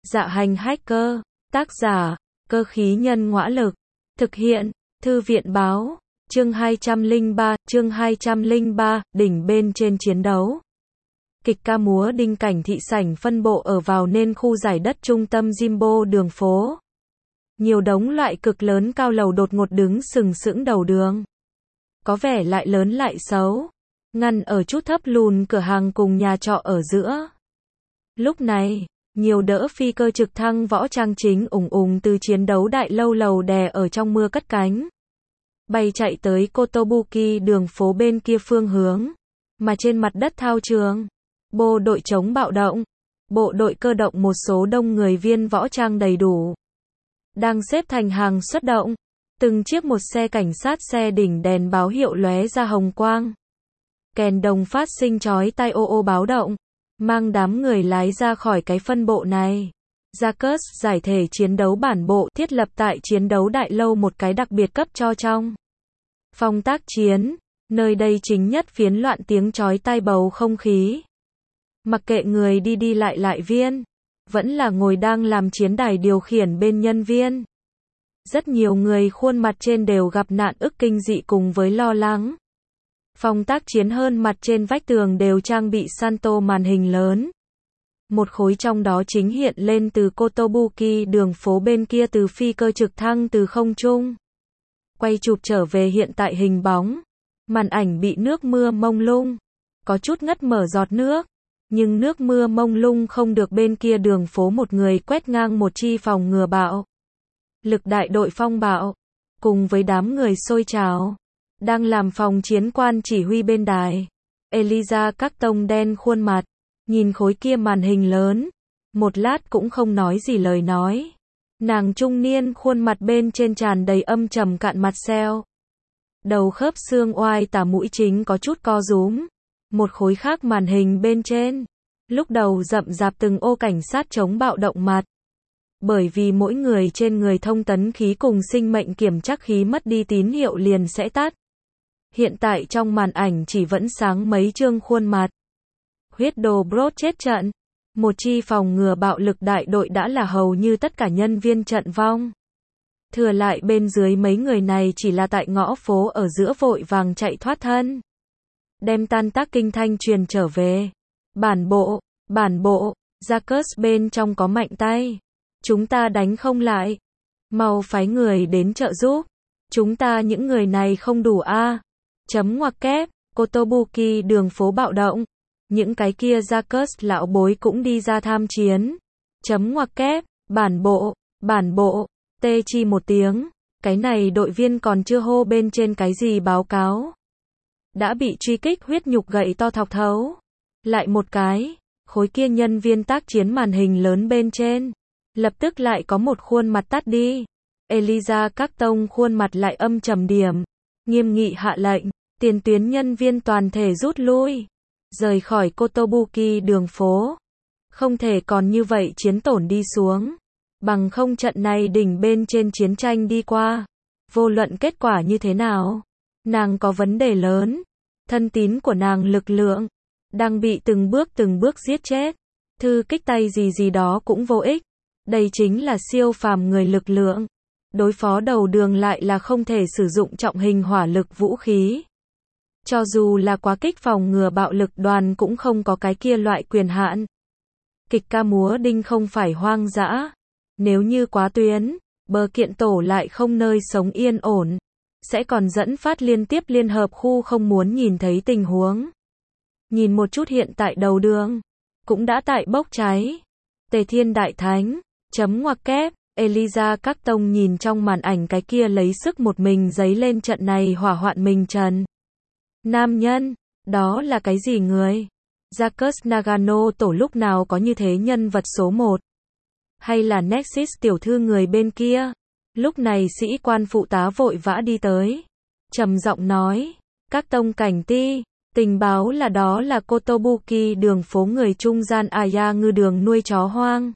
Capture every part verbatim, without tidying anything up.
Dạ hành hacker, tác giả, cơ khí nhân ngõa lực, thực hiện, thư viện báo, chương hai trăm lẻ ba, chương hai trăm lẻ ba, đỉnh bên trên chiến đấu. Kịch ca múa đinh cảnh thị sảnh phân bộ ở vào nên khu giải đất trung tâm Jimbo đường phố. Nhiều đống loại cực lớn cao lầu đột ngột đứng sừng sững đầu đường. Có vẻ lại lớn lại xấu. Ngăn ở chút thấp lùn cửa hàng cùng nhà trọ ở giữa. Lúc này, nhiều đỡ phi cơ trực thăng võ trang chính ủng ủng từ chiến đấu đại lâu lầu đè ở trong mưa cất cánh. Bay chạy tới Kotobuki đường phố bên kia phương hướng. Mà trên mặt đất thao trường, bộ đội chống bạo động, bộ đội cơ động một số đông người viên võ trang đầy đủ. Đang xếp thành hàng xuất động. Từng chiếc một xe cảnh sát xe đỉnh đèn báo hiệu lóe ra hồng quang. Kèn đồng phát sinh chói tai ô ô báo động. Mang đám người lái ra khỏi cái phân bộ này. Jacques giải thể chiến đấu bản bộ thiết lập tại chiến đấu đại lâu một cái đặc biệt cấp cho trong phòng tác chiến. Nơi đây chính nhất phiến loạn tiếng chói tai bầu không khí. Mặc kệ người đi đi lại lại viên. Vẫn là ngồi đang làm chiến đài điều khiển bên nhân viên. Rất nhiều người khuôn mặt trên đều gặp nạn ức kinh dị cùng với lo lắng. Phòng tác chiến hơn mặt trên vách tường đều trang bị Santo màn hình lớn. Một khối trong đó chính hiện lên từ Kotobuki đường phố bên kia từ phi cơ trực thăng từ không trung. Quay chụp trở về hiện tại hình bóng. Màn ảnh bị nước mưa mông lung. Có chút ngất mở giọt nước. Nhưng nước mưa mông lung không được bên kia đường phố một người quét ngang một chi phòng ngừa bạo. Lực đại đội phong bạo. Cùng với đám người xôi trào. Đang làm phòng chiến quan chỉ huy bên đài. Eliza các tông đen khuôn mặt. Nhìn khối kia màn hình lớn. Một lát cũng không nói gì lời nói. Nàng trung niên khuôn mặt bên trên tràn đầy âm trầm cạn mặt xeo. Đầu khớp xương oai tả mũi chính có chút co rúm. Một khối khác màn hình bên trên. Lúc đầu rậm rạp từng ô cảnh sát chống bạo động mặt. Bởi vì mỗi người trên người thông tấn khí cùng sinh mệnh kiểm trắc khí mất đi tín hiệu liền sẽ tắt. Hiện tại trong màn ảnh chỉ vẫn sáng mấy chương khuôn mặt. Huyết đồ Brot chết trận. Một chi phòng ngừa bạo lực đại đội đã là hầu như tất cả nhân viên trận vong. Thừa lại bên dưới mấy người này chỉ là tại ngõ phố ở giữa vội vàng chạy thoát thân. Đem tan tác kinh thanh truyền trở về. Bản bộ, bản bộ, Jacques bên trong có mạnh tay. Chúng ta đánh không lại. Mau phái người đến trợ giúp. Chúng ta những người này không đủ a. À. Chấm ngoặc kép, Kotobuki đường phố bạo động. Những cái kia Jacques lão bối cũng đi ra tham chiến. Chấm ngoặc kép, bản bộ, bản bộ, tê chi một tiếng. Cái này đội viên còn chưa hô bên trên cái gì báo cáo. Đã bị truy kích huyết nhục gậy to thọc thấu. Lại một cái, khối kia nhân viên tác chiến màn hình lớn bên trên. Lập tức lại có một khuôn mặt tắt đi. Eliza các tông khuôn mặt lại âm trầm điểm. Nghiêm nghị hạ lệnh, tiền tuyến nhân viên toàn thể rút lui. Rời khỏi Kotobuki đường phố. Không thể còn như vậy chiến tổn đi xuống. Bằng không trận này đỉnh bên trên chiến tranh đi qua. Vô luận kết quả như thế nào. Nàng có vấn đề lớn. Thân tín của nàng lực lượng. Đang bị từng bước từng bước giết chết. Thư kích tay gì gì đó cũng vô ích. Đây chính là siêu phàm người lực lượng. Đối phó đầu đường lại là không thể sử dụng trọng hình hỏa lực vũ khí. Cho dù là quá kích phòng ngừa bạo lực đoàn cũng không có cái kia loại quyền hạn. Kịch ca múa đinh không phải hoang dã. Nếu như quá tuyến, bờ kiện tổ lại không nơi sống yên ổn. Sẽ còn dẫn phát liên tiếp liên hợp khu không muốn nhìn thấy tình huống. Nhìn một chút hiện tại đầu đường. Cũng đã tại bốc cháy. Tề Thiên Đại Thánh. Chấm ngoặc kép. Eliza các tông nhìn trong màn ảnh cái kia lấy sức một mình giấy lên trận này hỏa hoạn mình trần. Nam nhân. Đó là cái gì người? Jacques Nagano tổ lúc nào có như thế nhân vật số một? Hay là Nexus tiểu thư người bên kia? Lúc này sĩ quan phụ tá vội vã đi tới. Trầm giọng nói. Các tông cảnh ti. Tình báo là đó là Kotobuki đường phố người trung gian Aya ngư đường nuôi chó hoang.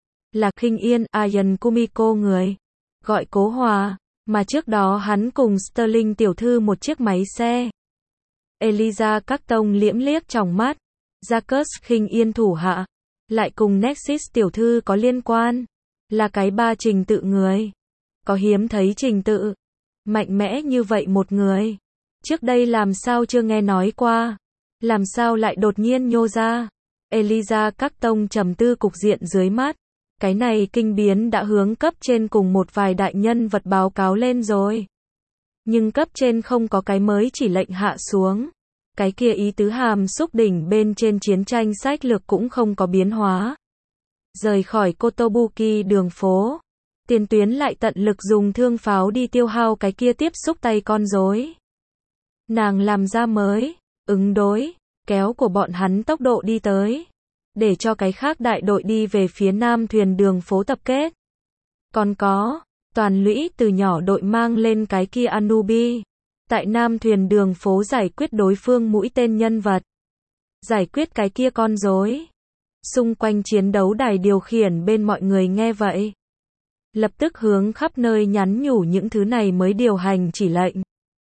Là Khinh Yên Ayan Kumiko người. Gọi Cố Hòa. Mà trước đó hắn cùng Sterling tiểu thư một chiếc máy xe. Eliza các tông liễm liếc trong mắt. Jacques Khinh Yên thủ hạ. lại cùng Nexus tiểu thư có liên quan, là cái ba trình tự người. Có hiếm thấy trình tự, mạnh mẽ như vậy một người. Trước đây làm sao chưa nghe nói qua, làm sao lại đột nhiên nhô ra. Eliza các tông trầm tư cục diện dưới mắt. Cái này kinh biến đã hướng cấp trên cùng một vài đại nhân vật báo cáo lên rồi. Nhưng cấp trên không có cái mới chỉ lệnh hạ xuống. Cái kia ý tứ hàm xúc đỉnh bên trên chiến tranh sách lược cũng không có biến hóa. Rời khỏi Kotobuki đường phố, tiền tuyến lại tận lực dùng thương pháo đi tiêu hao cái kia tiếp xúc tay con rối. Nàng làm ra mới, ứng đối, kéo của bọn hắn tốc độ đi tới, để cho cái khác đại đội đi về phía nam thuyền đường phố tập kết. Còn có, toàn lũy từ nhỏ đội mang lên cái kia Anubi, tại nam thuyền đường phố giải quyết đối phương mũi tên nhân vật, giải quyết cái kia con rối. Xung quanh chiến đấu đài điều khiển bên mọi người nghe vậy, lập tức hướng khắp nơi nhắn nhủ những thứ này mới điều hành chỉ lệnh.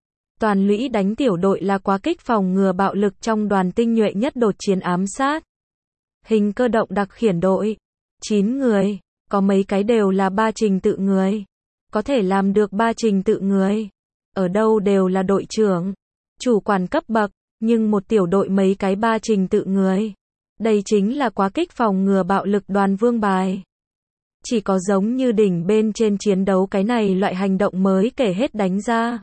Toàn lũy đánh tiểu đội là quá kích phòng ngừa bạo lực trong đoàn tinh nhuệ nhất đột chiến ám sát. Hình cơ động đặc khiển đội, chín người, có mấy cái đều là ba trình tự người. Có thể làm được ba trình tự người, ở đâu đều là đội trưởng, chủ quản cấp bậc, nhưng một tiểu đội mấy cái ba trình tự người. Đây chính là quá kích phòng ngừa bạo lực đoàn vương bài. Chỉ có giống như đỉnh bên trên chiến đấu cái này loại hành động mới kể hết đánh ra.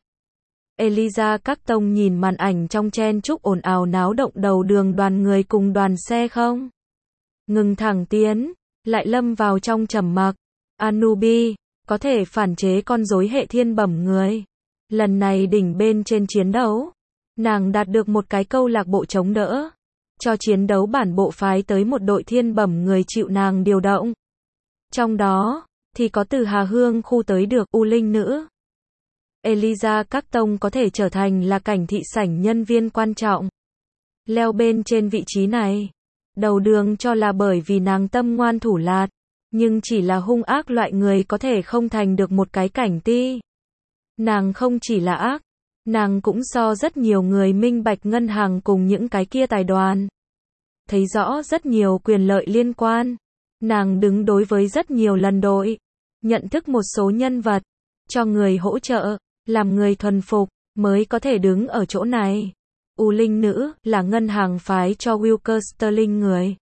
Eliza các tông nhìn màn ảnh trong chen chúc ồn ào náo động đầu đường đoàn người cùng đoàn xe không ngừng thẳng tiến, lại lâm vào trong trầm mặc. Anubi, có thể phản chế con rối hệ thiên bẩm người. Lần này đỉnh bên trên chiến đấu, nàng đạt được một cái câu lạc bộ chống đỡ, cho chiến đấu bản bộ phái tới một đội thiên bẩm người chịu nàng điều động. Trong đó, thì có từ Hà Hương khu tới được U Linh nữ. Eliza các tông có thể trở thành là cảnh thị sảnh nhân viên quan trọng. Leo bên trên vị trí này, đầu đường cho là bởi vì nàng tâm ngoan thủ lạt, nhưng chỉ là hung ác loại người có thể không thành được một cái cảnh ti. Nàng không chỉ là ác, nàng cũng so rất nhiều người minh bạch ngân hàng cùng những cái kia tài đoàn. Thấy rõ rất nhiều quyền lợi liên quan. Nàng đứng đối với rất nhiều lần đội, nhận thức một số nhân vật, cho người hỗ trợ, làm người thuần phục, mới có thể đứng ở chỗ này. U Linh nữ là ngân hàng phái cho Wilker Sterling người.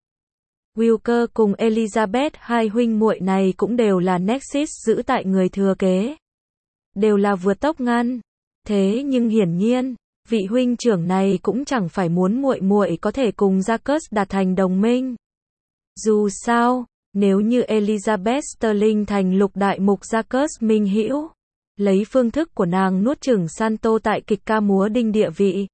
Wilker cùng Elizabeth hai huynh muội này cũng đều là Nexus giữ tại người thừa kế. Đều là vượt tốc ngăn. Thế nhưng hiển nhiên, vị huynh trưởng này cũng chẳng phải muốn muội muội có thể cùng Jacques đạt thành đồng minh. Dù sao, nếu như Elizabeth Sterling thành lục đại mục Jacques minh hữu, lấy phương thức của nàng nuốt chửng Santo tại kịch ca múa đinh địa vị,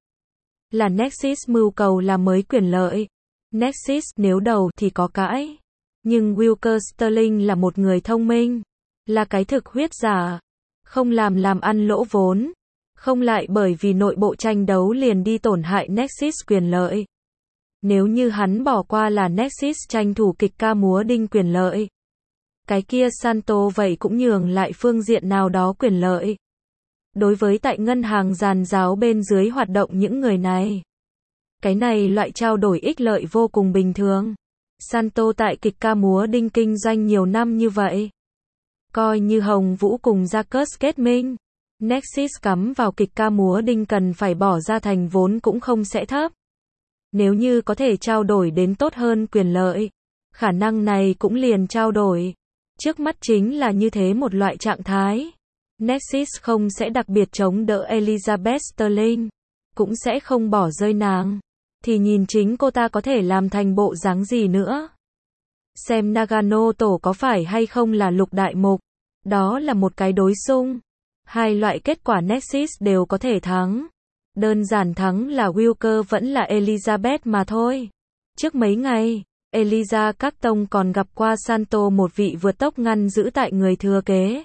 là Nexus mưu cầu là mới quyền lợi. Nexus nếu đầu thì có cãi, nhưng Wilker Sterling là một người thông minh, là cái thực huyết giả, không làm làm ăn lỗ vốn, không lại bởi vì nội bộ tranh đấu liền đi tổn hại Nexus quyền lợi. Nếu như hắn bỏ qua là Nexus tranh thủ kịch ca múa đinh quyền lợi, cái kia Santo vậy cũng nhường lại phương diện nào đó quyền lợi. Đối với tại ngân hàng giàn giáo bên dưới hoạt động những người này, cái này loại trao đổi ích lợi vô cùng bình thường. Santo tại kịch ca múa đinh kinh doanh nhiều năm như vậy, coi như Hồng Vũ cùng Jacques kết minh, Nexus cắm vào kịch ca múa đinh cần phải bỏ ra thành vốn cũng không sẽ thấp. Nếu như có thể trao đổi đến tốt hơn quyền lợi, khả năng này cũng liền trao đổi. Trước mắt chính là như thế một loại trạng thái. Nexus không sẽ đặc biệt chống đỡ Elizabeth Sterling, cũng sẽ không bỏ rơi nàng. Thì nhìn chính cô ta có thể làm thành bộ dáng gì nữa. Xem Nagano tổ có phải hay không là lục đại mục. Đó là một cái đối xung. Hai loại kết quả Nexus đều có thể thắng. Đơn giản thắng là Wilker vẫn là Elizabeth mà thôi. Trước mấy ngày, Eliza các tông còn gặp qua Santo một vị vượt tốc ngăn giữ tại người thừa kế.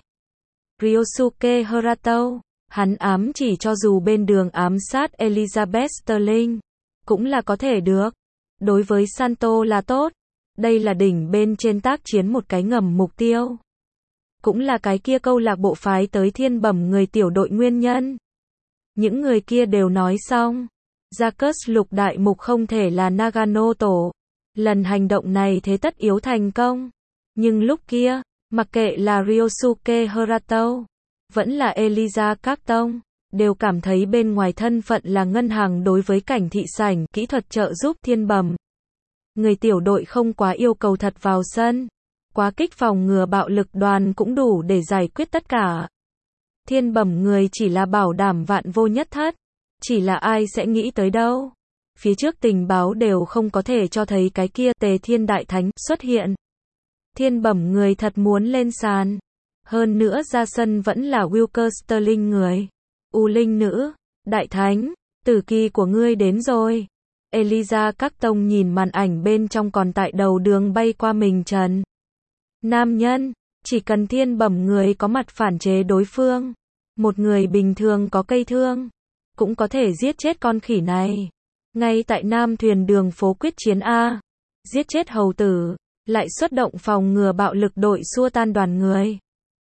Ryosuke Harato, hắn ám chỉ cho dù bên đường ám sát Elizabeth Sterling, cũng là có thể được. Đối với Santo là tốt. Đây là đỉnh bên trên tác chiến một cái ngầm mục tiêu. Cũng là cái kia câu lạc bộ phái tới thiên bẩm người tiểu đội nguyên nhân. Những người kia đều nói xong. Jacques lục đại mục không thể là Nagano tổ. Lần hành động này thế tất yếu thành công. Nhưng lúc kia, mặc kệ là Ryosuke Harato, vẫn là Eliza Carton, đều cảm thấy bên ngoài thân phận là ngân hàng đối với cảnh thị sảnh, kỹ thuật trợ giúp thiên bẩm. Người tiểu đội không quá yêu cầu thật vào sân. Quá kích phòng ngừa bạo lực đoàn cũng đủ để giải quyết tất cả. Thiên bẩm người chỉ là bảo đảm vạn vô nhất thất. Chỉ là ai sẽ nghĩ tới đâu. Phía trước tình báo đều không có thể cho thấy cái kia Tề Thiên Đại Thánh xuất hiện. Thiên bẩm người thật muốn lên sàn. Hơn nữa ra sân vẫn là Wilker Sterling người. U Linh nữ, Đại Thánh, tử kỳ của ngươi đến rồi. Eliza Carton nhìn màn ảnh bên trong còn tại đầu đường bay qua mình trần. Nam nhân, chỉ cần thiên bẩm người có mặt phản chế đối phương. Một người bình thường có cây thương, cũng có thể giết chết con khỉ này. Ngay tại Nam thuyền đường phố quyết chiến A. Giết chết hầu tử, lại xuất động phòng ngừa bạo lực đội xua tan đoàn người.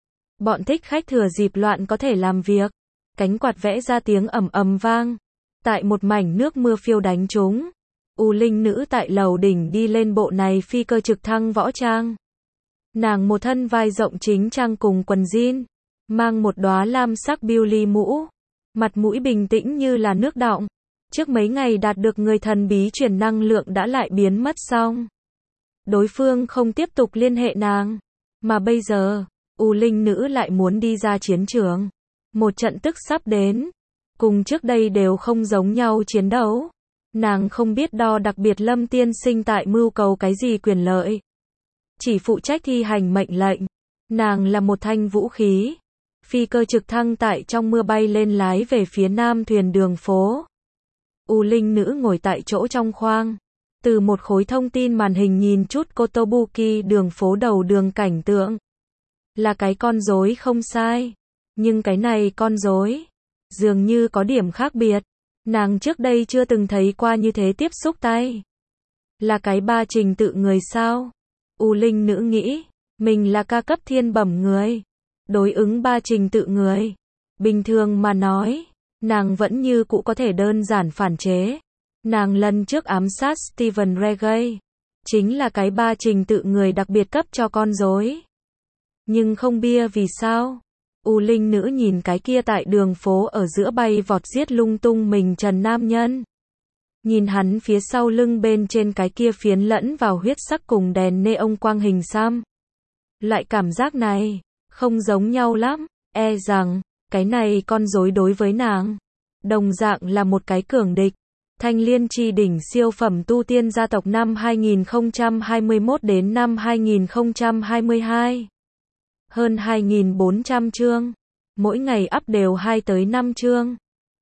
Bọn thích khách thừa dịp loạn có thể làm việc. Cánh quạt vẽ ra tiếng ầm ầm vang. Tại một mảnh nước mưa phiêu đánh chúng. U Linh nữ tại lầu đỉnh đi lên bộ này phi cơ trực thăng võ trang. Nàng một thân vai rộng chính trang cùng quần jean, mang một đóa lam sắc Billy mũ, mặt mũi bình tĩnh như là nước đọng. Trước mấy ngày đạt được người thần bí truyền năng lượng đã lại biến mất xong. Đối phương không tiếp tục liên hệ nàng, mà bây giờ, U Linh nữ lại muốn đi ra chiến trường. Một trận tức sắp đến, cùng trước đây đều không giống nhau chiến đấu. Nàng không biết đo đặc biệt Lâm tiên sinh tại mưu cầu cái gì quyền lợi. Chỉ phụ trách thi hành mệnh lệnh. Nàng là một thanh vũ khí. Phi cơ trực thăng tại trong mưa bay lên lái về phía Nam thuyền đường phố. U Linh nữ ngồi tại chỗ trong khoang. Từ một khối thông tin màn hình nhìn chút Kotobuki đường phố đầu đường cảnh tượng. Là cái con rối không sai. Nhưng cái này con rối dường như có điểm khác biệt. Nàng trước đây chưa từng thấy qua như thế tiếp xúc tay. Là cái ba trình tự người sao? U Linh nữ nghĩ, mình là ca cấp thiên bẩm người. Đối ứng ba trình tự người. Bình thường mà nói, nàng vẫn như cũ có thể đơn giản phản chế. Nàng lần trước ám sát Steven Reggie, chính là cái ba trình tự người đặc biệt cấp cho con rối. Nhưng không bia vì sao? U Linh nữ nhìn cái kia tại đường phố ở giữa bay vọt giết lung tung mình trần nam nhân. Nhìn hắn phía sau lưng bên trên cái kia phiến lẫn vào huyết sắc cùng đèn neon quang hình xăm. Loại cảm giác này, không giống nhau lắm, e rằng, cái này con rối đối với nàng. Đồng dạng là một cái cường địch. Thanh Liên Chi đỉnh siêu phẩm tu tiên gia tộc năm hai nghìn không trăm hai mươi mốt đến năm hai nghìn không trăm hai mươi hai. Hơn hai nghìn bốn trăm chương. Mỗi ngày up đều hai tới năm chương.